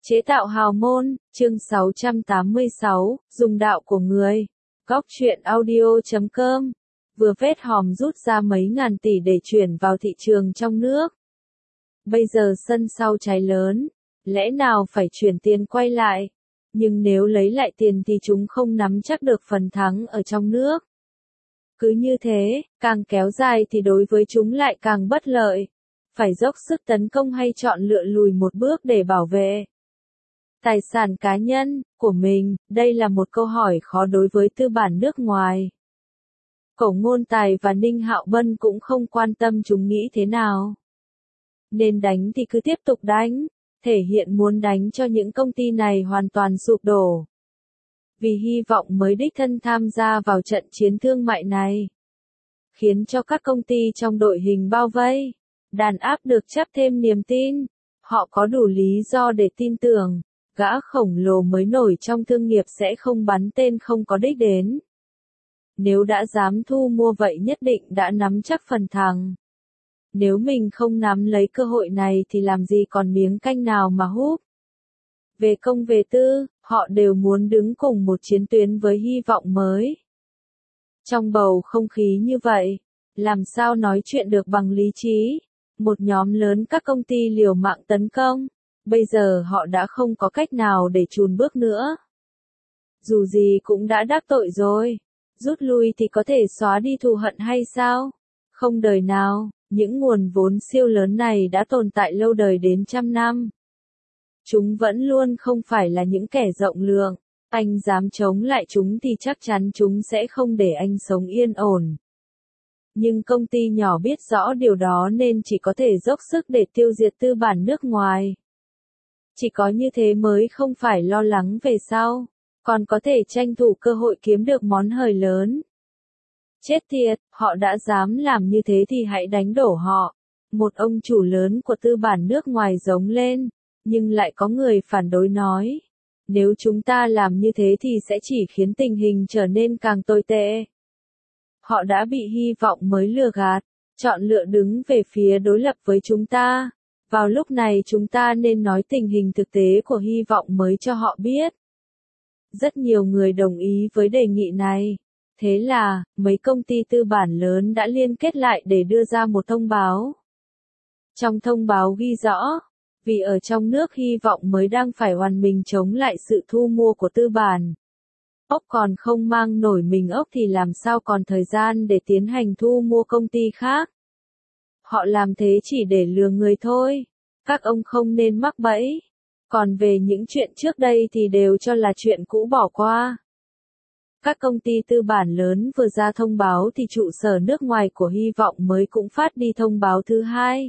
Chế tạo hào môn, chương 686, dùng đạo của người. Góc truyện audio.com. Vừa vết hòm rút ra mấy ngàn tỷ để chuyển vào thị trường trong nước. Bây giờ sân sau cháy lớn, lẽ nào phải chuyển tiền quay lại. Nhưng nếu lấy lại tiền thì chúng không nắm chắc được phần thắng ở trong nước. Cứ như thế, càng kéo dài thì đối với chúng lại càng bất lợi. Phải dốc sức tấn công hay chọn lựa lùi một bước để bảo vệ tài sản cá nhân của mình, đây là một câu hỏi khó đối với tư bản nước ngoài. Cổ Ngôn Tài và Ninh Hạo Bân cũng không quan tâm chúng nghĩ thế nào. Nên đánh thì cứ tiếp tục đánh, thể hiện muốn đánh cho những công ty này hoàn toàn sụp đổ. Vì hy vọng mới đích thân tham gia vào trận chiến thương mại này, khiến cho các công ty trong đội hình bao vây, đàn áp được chấp thêm niềm tin. Họ có đủ lý do để tin tưởng, gã khổng lồ mới nổi trong thương nghiệp sẽ không bắn tên không có đích đến. Nếu đã dám thu mua vậy nhất định đã nắm chắc phần thắng. Nếu mình không nắm lấy cơ hội này thì làm gì còn miếng canh nào mà húp. Về công về tư, họ đều muốn đứng cùng một chiến tuyến với hy vọng mới. Trong bầu không khí như vậy, làm sao nói chuyện được bằng lý trí? Một nhóm lớn các công ty liều mạng tấn công. Bây giờ họ đã không có cách nào để chùn bước nữa. Dù gì cũng đã đắc tội rồi. Rút lui thì có thể xóa đi thù hận hay sao? Không đời nào, những nguồn vốn siêu lớn này đã tồn tại lâu đời đến trăm năm. Chúng vẫn luôn không phải là những kẻ rộng lượng. Anh dám chống lại chúng thì chắc chắn chúng sẽ không để anh sống yên ổn. Nhưng công ty nhỏ biết rõ điều đó nên chỉ có thể dốc sức để tiêu diệt tư bản nước ngoài. Chỉ có như thế mới không phải lo lắng về sau, còn có thể tranh thủ cơ hội kiếm được món hời lớn. Chết tiệt, họ đã dám làm như thế thì hãy đánh đổ họ. Một ông chủ lớn của tư bản nước ngoài giống lên, nhưng lại có người phản đối nói. Nếu chúng ta làm như thế thì sẽ chỉ khiến tình hình trở nên càng tồi tệ. Họ đã bị hy vọng mới lừa gạt, chọn lựa đứng về phía đối lập với chúng ta. Vào lúc này chúng ta nên nói tình hình thực tế của hy vọng mới cho họ biết. Rất nhiều người đồng ý với đề nghị này. Thế là, mấy công ty tư bản lớn đã liên kết lại để đưa ra một thông báo. Trong thông báo ghi rõ, vì ở trong nước hy vọng mới đang phải oằn mình chống lại sự thu mua của tư bản. Ốc còn không mang nổi mình ốc thì làm sao còn thời gian để tiến hành thu mua công ty khác. Họ làm thế chỉ để lừa người thôi. Các ông không nên mắc bẫy. Còn về những chuyện trước đây thì đều cho là chuyện cũ bỏ qua. Các công ty tư bản lớn vừa ra thông báo thì trụ sở nước ngoài của hy vọng mới cũng phát đi thông báo thứ hai.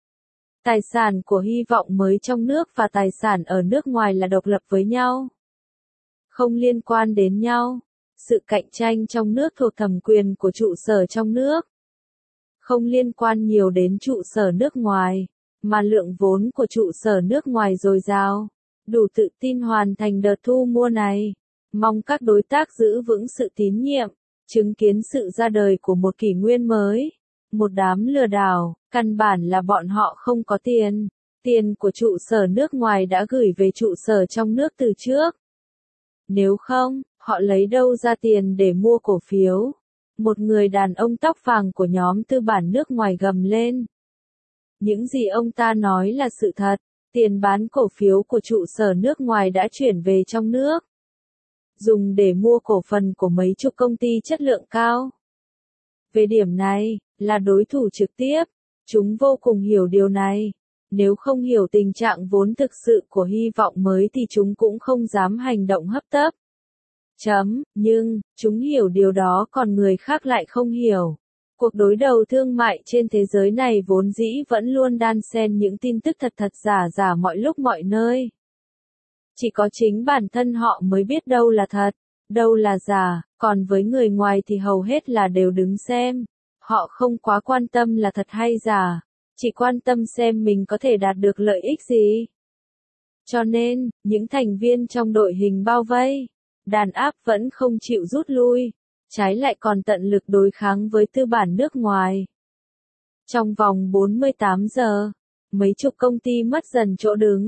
Tài sản của hy vọng mới trong nước và tài sản ở nước ngoài là độc lập với nhau. Không liên quan đến nhau. Sự cạnh tranh trong nước thuộc thẩm quyền của trụ sở trong nước. Không liên quan nhiều đến trụ sở nước ngoài, mà lượng vốn của trụ sở nước ngoài dồi dào, đủ tự tin hoàn thành đợt thu mua này. Mong các đối tác giữ vững sự tín nhiệm, chứng kiến sự ra đời của một kỷ nguyên mới. Một đám lừa đảo, căn bản là bọn họ không có tiền. Tiền của trụ sở nước ngoài đã gửi về trụ sở trong nước từ trước. Nếu không, họ lấy đâu ra tiền để mua cổ phiếu? Một người đàn ông tóc vàng của nhóm tư bản nước ngoài gầm lên. Những gì ông ta nói là sự thật. Tiền bán cổ phiếu của trụ sở nước ngoài đã chuyển về trong nước, dùng để mua cổ phần của mấy chục công ty chất lượng cao. Về điểm này, là đối thủ trực tiếp, chúng vô cùng hiểu điều này. Nếu không hiểu tình trạng vốn thực sự của hy vọng mới thì chúng cũng không dám hành động hấp tấp. Nhưng, chúng hiểu điều đó còn người khác lại không hiểu. Cuộc đối đầu thương mại trên thế giới này vốn dĩ vẫn luôn đan xen những tin tức thật giả mọi lúc mọi nơi. Chỉ có chính bản thân họ mới biết đâu là thật, đâu là giả, còn với người ngoài thì hầu hết là đều đứng xem. Họ không quá quan tâm là thật hay giả, chỉ quan tâm xem mình có thể đạt được lợi ích gì. Cho nên, những thành viên trong đội hình bao vây, đàn áp vẫn không chịu rút lui, trái lại còn tận lực đối kháng với tư bản nước ngoài. Trong vòng 48 giờ, mấy chục công ty mất dần chỗ đứng.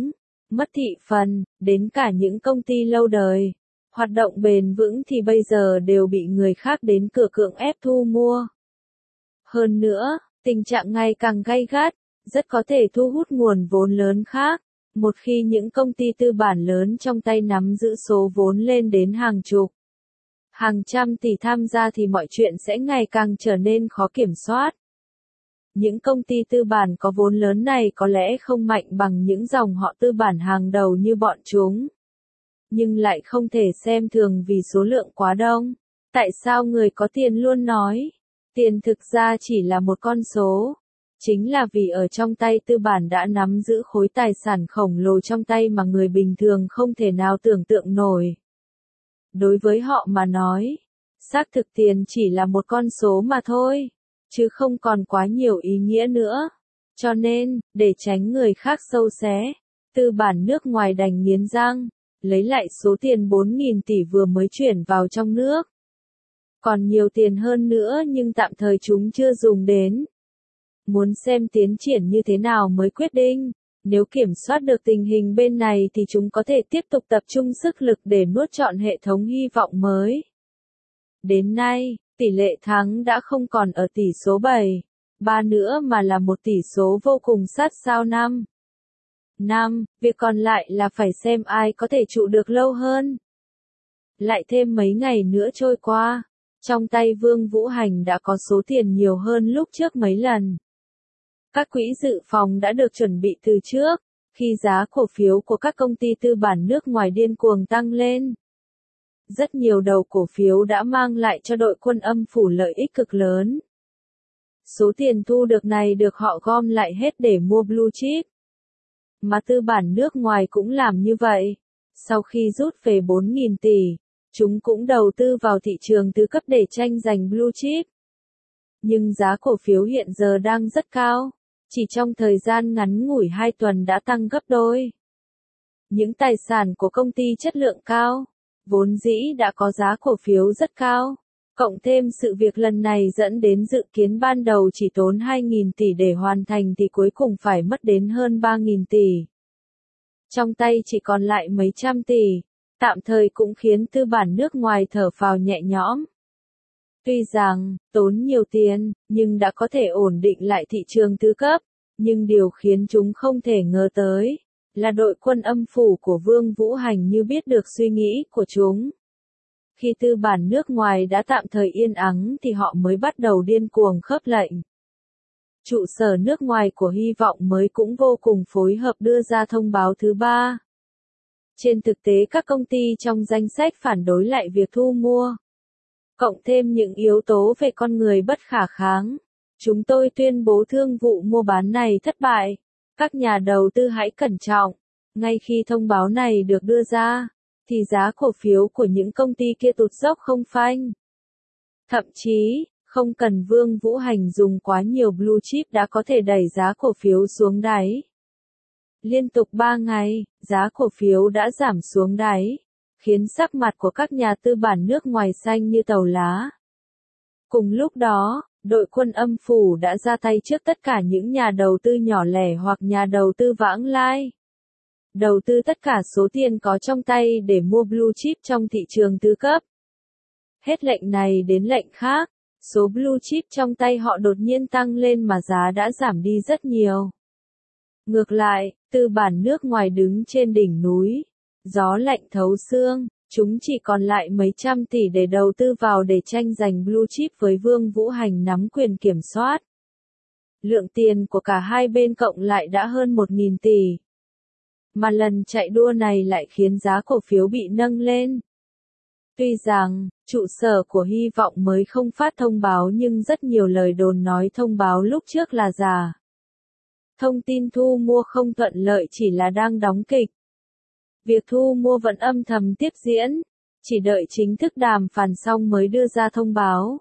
mất thị phần, đến cả những công ty lâu đời, hoạt động bền vững thì bây giờ đều bị người khác đến cửa cưỡng ép thu mua. Hơn nữa, tình trạng ngày càng gay gắt, rất có thể thu hút nguồn vốn lớn khác. Một khi những công ty tư bản lớn trong tay nắm giữ số vốn lên đến hàng chục, hàng trăm tỷ tham gia thì mọi chuyện sẽ ngày càng trở nên khó kiểm soát. Những công ty tư bản có vốn lớn này có lẽ không mạnh bằng những dòng họ tư bản hàng đầu như bọn chúng, nhưng lại không thể xem thường vì số lượng quá đông. Tại sao người có tiền luôn nói, tiền thực ra chỉ là một con số? Chính là vì ở trong tay tư bản đã nắm giữ khối tài sản khổng lồ trong tay mà người bình thường không thể nào tưởng tượng nổi. Đối với họ mà nói, xác thực tiền chỉ là một con số mà thôi, chứ không còn quá nhiều ý nghĩa nữa. Cho nên, để tránh người khác sâu xé, tư bản nước ngoài đành nghiến răng, lấy lại số tiền 4.000 tỷ vừa mới chuyển vào trong nước. Còn nhiều tiền hơn nữa nhưng tạm thời chúng chưa dùng đến. Muốn xem tiến triển như thế nào mới quyết định. Nếu kiểm soát được tình hình bên này thì chúng có thể tiếp tục tập trung sức lực để nuốt trọn hệ thống hy vọng mới. Đến nay, tỷ lệ thắng đã không còn ở tỷ số 7-3 nữa mà là một tỷ số vô cùng sát sao 5. Việc còn lại là phải xem ai có thể trụ được lâu hơn. Lại thêm mấy ngày nữa trôi qua, trong tay Vương Vũ Hành đã có số tiền nhiều hơn lúc trước mấy lần. Các quỹ dự phòng đã được chuẩn bị từ trước, khi giá cổ phiếu của các công ty tư bản nước ngoài điên cuồng tăng lên. Rất nhiều đầu cổ phiếu đã mang lại cho đội quân âm phủ lợi ích cực lớn. Số tiền thu được này được họ gom lại hết để mua blue chip. Mà tư bản nước ngoài cũng làm như vậy. Sau khi rút về 4.000 tỷ, chúng cũng đầu tư vào thị trường tứ cấp để tranh giành blue chip. Nhưng giá cổ phiếu hiện giờ đang rất cao. Chỉ trong thời gian ngắn ngủi 2 tuần đã tăng gấp đôi. Những tài sản của công ty chất lượng cao, vốn dĩ đã có giá cổ phiếu rất cao. Cộng thêm sự việc lần này dẫn đến dự kiến ban đầu chỉ tốn 2.000 tỷ để hoàn thành thì cuối cùng phải mất đến hơn 3.000 tỷ. Trong tay chỉ còn lại mấy trăm tỷ, tạm thời cũng khiến tư bản nước ngoài thở phào nhẹ nhõm. Tuy rằng, tốn nhiều tiền, nhưng đã có thể ổn định lại thị trường tứ cấp, nhưng điều khiến chúng không thể ngờ tới, là đội quân âm phủ của Vương Vũ Hành như biết được suy nghĩ của chúng. Khi tư bản nước ngoài đã tạm thời yên ắng thì họ mới bắt đầu điên cuồng khớp lệnh. Trụ sở nước ngoài của Hy vọng mới cũng vô cùng phối hợp đưa ra thông báo thứ 3. Trên thực tế các công ty trong danh sách phản đối lại việc thu mua. Cộng thêm những yếu tố về con người bất khả kháng. Chúng tôi tuyên bố thương vụ mua bán này thất bại. Các nhà đầu tư hãy cẩn trọng. Ngay khi thông báo này được đưa ra, thì giá cổ phiếu của những công ty kia tụt dốc không phanh. Thậm chí, không cần Vương Vũ Hành dùng quá nhiều blue chip đã có thể đẩy giá cổ phiếu xuống đáy. Liên tục 3 ngày, giá cổ phiếu đã giảm xuống đáy, khiến sắc mặt của các nhà tư bản nước ngoài xanh như tàu lá. Cùng lúc đó, đội quân âm phủ đã ra tay trước tất cả những nhà đầu tư nhỏ lẻ hoặc nhà đầu tư vãng lai. Đầu tư tất cả số tiền có trong tay để mua blue chip trong thị trường tứ cấp. Hết lệnh này đến lệnh khác, số blue chip trong tay họ đột nhiên tăng lên mà giá đã giảm đi rất nhiều. Ngược lại, tư bản nước ngoài đứng trên đỉnh núi, gió lạnh thấu xương, chúng chỉ còn lại mấy trăm tỷ để đầu tư vào để tranh giành blue chip với Vương Vũ Hành nắm quyền kiểm soát. Lượng tiền của cả hai bên cộng lại đã hơn 1.000 tỷ. Mà lần chạy đua này lại khiến giá cổ phiếu bị nâng lên. Tuy rằng, trụ sở của Hy vọng mới không phát thông báo nhưng rất nhiều lời đồn nói thông báo lúc trước là giả. Thông tin thu mua không thuận lợi chỉ là đang đóng kịch. Việc thu mua vẫn âm thầm tiếp diễn, chỉ đợi chính thức đàm phán xong mới đưa ra thông báo.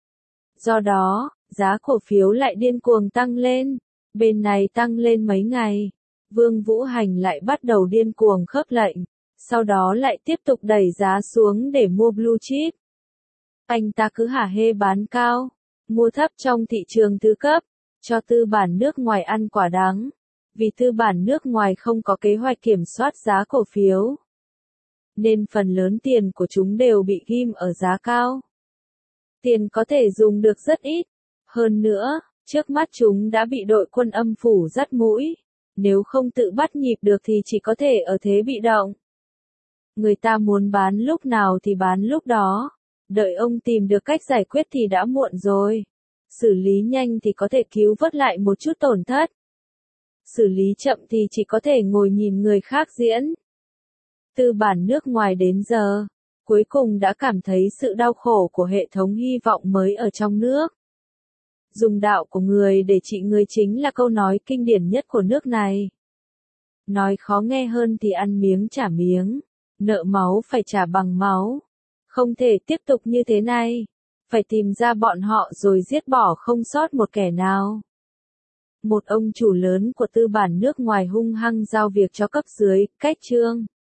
Do đó, giá cổ phiếu lại điên cuồng tăng lên, bên này tăng lên mấy ngày, Vương Vũ Hành lại bắt đầu điên cuồng khớp lệnh, sau đó lại tiếp tục đẩy giá xuống để mua blue chip. Anh ta cứ hả hê bán cao, mua thấp trong thị trường tứ cấp, cho tư bản nước ngoài ăn quả đắng. Vì tư bản nước ngoài không có kế hoạch kiểm soát giá cổ phiếu, nên phần lớn tiền của chúng đều bị ghim ở giá cao. Tiền có thể dùng được rất ít. Hơn nữa, trước mắt chúng đã bị đội quân âm phủ dắt mũi. Nếu không tự bắt nhịp được thì chỉ có thể ở thế bị động. Người ta muốn bán lúc nào thì bán lúc đó. Đợi ông tìm được cách giải quyết thì đã muộn rồi. Xử lý nhanh thì có thể cứu vớt lại một chút tổn thất. Xử lý chậm thì chỉ có thể ngồi nhìn người khác diễn. Tư bản nước ngoài đến giờ, cuối cùng đã cảm thấy sự đau khổ của hệ thống hy vọng mới ở trong nước. Dùng đạo của người để trị người chính là câu nói kinh điển nhất của nước này. Nói khó nghe hơn thì ăn miếng trả miếng, nợ máu phải trả bằng máu. Không thể tiếp tục như thế này, phải tìm ra bọn họ rồi giết bỏ không sót một kẻ nào. Một ông chủ lớn của tư bản nước ngoài hung hăng giao việc cho cấp dưới, cách trương.